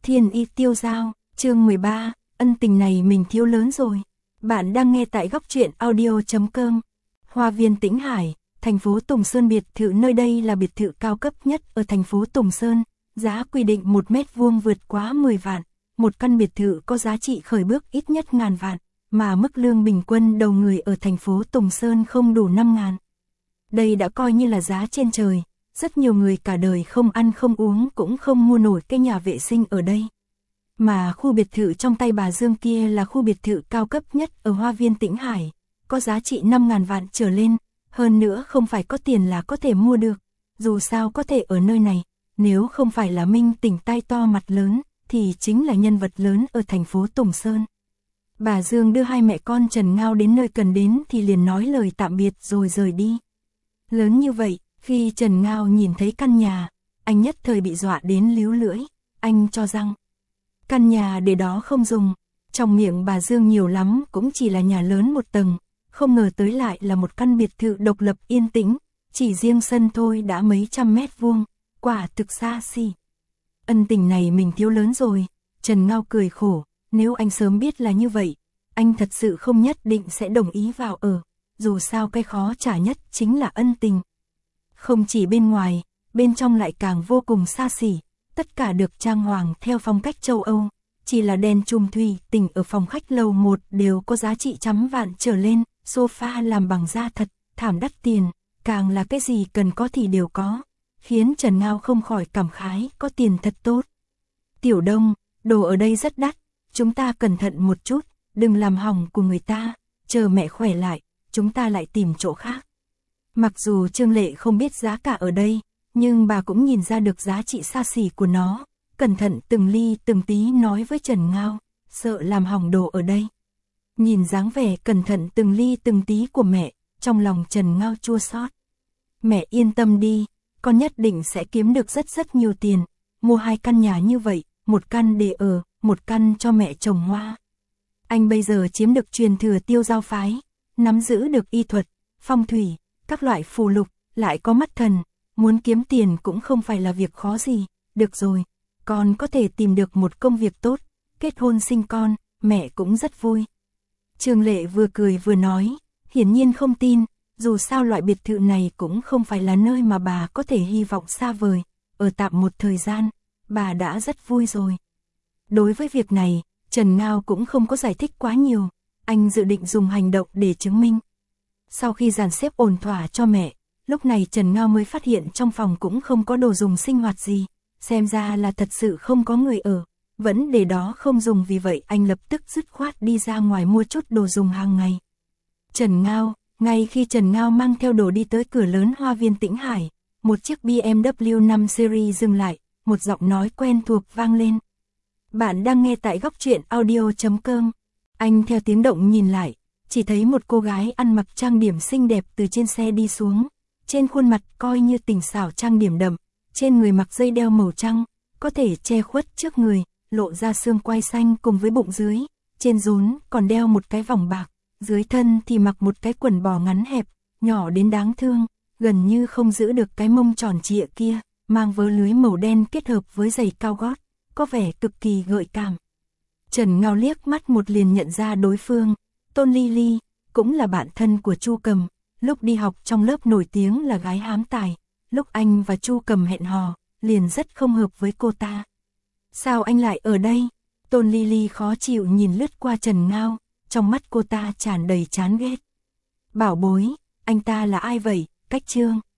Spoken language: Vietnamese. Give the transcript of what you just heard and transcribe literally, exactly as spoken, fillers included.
Thiên Y Tiêu Dao, chương mười ba, ân tình này mình thiếu lớn rồi. Bạn đang nghe tại góc truyện audio chấm com. Hoa viên Tĩnh Hải, thành phố Tùng Sơn. Biệt thự nơi đây là biệt thự cao cấp nhất ở thành phố Tùng Sơn, giá quy định một mét vuông vượt quá mười vạn. Một căn biệt thự có giá trị khởi bước ít nhất ngàn vạn, mà mức lương bình quân đầu người ở thành phố Tùng Sơn không đủ năm ngàn. Đây đã coi như là giá trên trời, rất nhiều người cả đời không ăn không uống cũng không mua nổi cái nhà vệ sinh ở đây. Mà khu biệt thự trong tay bà Dương kia là khu biệt thự cao cấp nhất ở Hoa viên Tĩnh Hải, có giá trị năm ngàn vạn trở lên, hơn nữa không phải có tiền là có thể mua được. Dù sao có thể ở nơi này, nếu không phải là minh tỉnh tay to mặt lớn, thì chính là nhân vật lớn ở thành phố Tùng Sơn. Bà Dương đưa hai mẹ con Trần Ngao đến nơi cần đến thì liền nói lời tạm biệt rồi rời đi. Lớn như vậy, khi Trần Ngao nhìn thấy căn nhà, anh nhất thời bị dọa đến líu lưỡi, anh cho rằng căn nhà để đó không dùng. Trong miệng bà Dương nhiều lắm cũng chỉ là nhà lớn một tầng, không ngờ tới lại là một căn biệt thự độc lập yên tĩnh, chỉ riêng sân thôi đã mấy trăm mét vuông, quả thực xa xỉ. Ân tình này mình thiếu lớn rồi, Trần Ngao cười khổ, nếu anh sớm biết là như vậy, anh thật sự không nhất định sẽ đồng ý vào ở, dù sao cái khó trả nhất chính là ân tình. Không chỉ bên ngoài, bên trong lại càng vô cùng xa xỉ, tất cả được trang hoàng theo phong cách châu Âu, chỉ là đèn chùm thủy tinh ở phòng khách lầu một đều có giá trị trăm vạn trở lên, sofa làm bằng da thật, thảm đắt tiền, càng là cái gì cần có thì đều có, khiến Trần Ngao không khỏi cảm khái, có tiền thật tốt. Tiểu Đông, đồ ở đây rất đắt, chúng ta cẩn thận một chút, đừng làm hỏng của người ta, chờ mẹ khỏe lại, chúng ta lại tìm chỗ khác. Mặc dù Trương Lệ không biết giá cả ở đây, nhưng bà cũng nhìn ra được giá trị xa xỉ của nó, cẩn thận từng ly từng tí nói với Trần Ngao, sợ làm hỏng đồ ở đây. Nhìn dáng vẻ cẩn thận từng ly từng tí của mẹ, trong lòng Trần Ngao chua xót. Mẹ yên tâm đi, con nhất định sẽ kiếm được rất rất nhiều tiền, mua hai căn nhà như vậy, một căn để ở, một căn cho mẹ trồng hoa. Anh bây giờ chiếm được truyền thừa Tiêu Dao phái, nắm giữ được y thuật, phong thủy, các loại phù lục, lại có mắt thần, muốn kiếm tiền cũng không phải là việc khó gì. Được rồi, con có thể tìm được một công việc tốt, kết hôn sinh con, mẹ cũng rất vui. Trương Lệ vừa cười vừa nói, hiển nhiên không tin, dù sao loại biệt thự này cũng không phải là nơi mà bà có thể hy vọng xa vời, ở tạm một thời gian, bà đã rất vui rồi. Đối với việc này, Trần Ngao cũng không có giải thích quá nhiều, anh dự định dùng hành động để chứng minh. Sau khi dàn xếp ổn thỏa cho mẹ, lúc này Trần Ngao mới phát hiện trong phòng cũng không có đồ dùng sinh hoạt gì, xem ra là thật sự không có người ở, vẫn để đó không dùng, vì vậy anh lập tức dứt khoát đi ra ngoài mua chút đồ dùng hàng ngày. Trần Ngao, ngay khi Trần Ngao mang theo đồ đi tới cửa lớn Hoa viên Tĩnh Hải, một chiếc bê em vê năm Series dừng lại, một giọng nói quen thuộc vang lên. Bạn đang nghe tại góc truyện audio chấm com. Anh theo tiếng động nhìn lại, chỉ thấy một cô gái ăn mặc trang điểm xinh đẹp từ trên xe đi xuống, trên khuôn mặt coi như tình xảo trang điểm đậm, trên người mặc dây đeo màu trắng, có thể che khuất trước người, lộ ra xương quai xanh cùng với bụng dưới, trên rốn còn đeo một cái vòng bạc, dưới thân thì mặc một cái quần bò ngắn hẹp, nhỏ đến đáng thương, gần như không giữ được cái mông tròn trịa kia, mang vớ lưới màu đen kết hợp với giày cao gót, có vẻ cực kỳ gợi cảm. Trần Ngao liếc mắt một liền nhận ra đối phương, Tôn Ly Ly, cũng là bạn thân của Chu Cầm, lúc đi học trong lớp nổi tiếng là gái hám tài, lúc anh và Chu Cầm hẹn hò, liền rất không hợp với cô ta. Sao anh lại ở đây? Tôn Ly Ly khó chịu nhìn lướt qua Trần Ngao, trong mắt cô ta tràn đầy chán ghét. Bảo bối, anh ta là ai vậy? Cách Trương.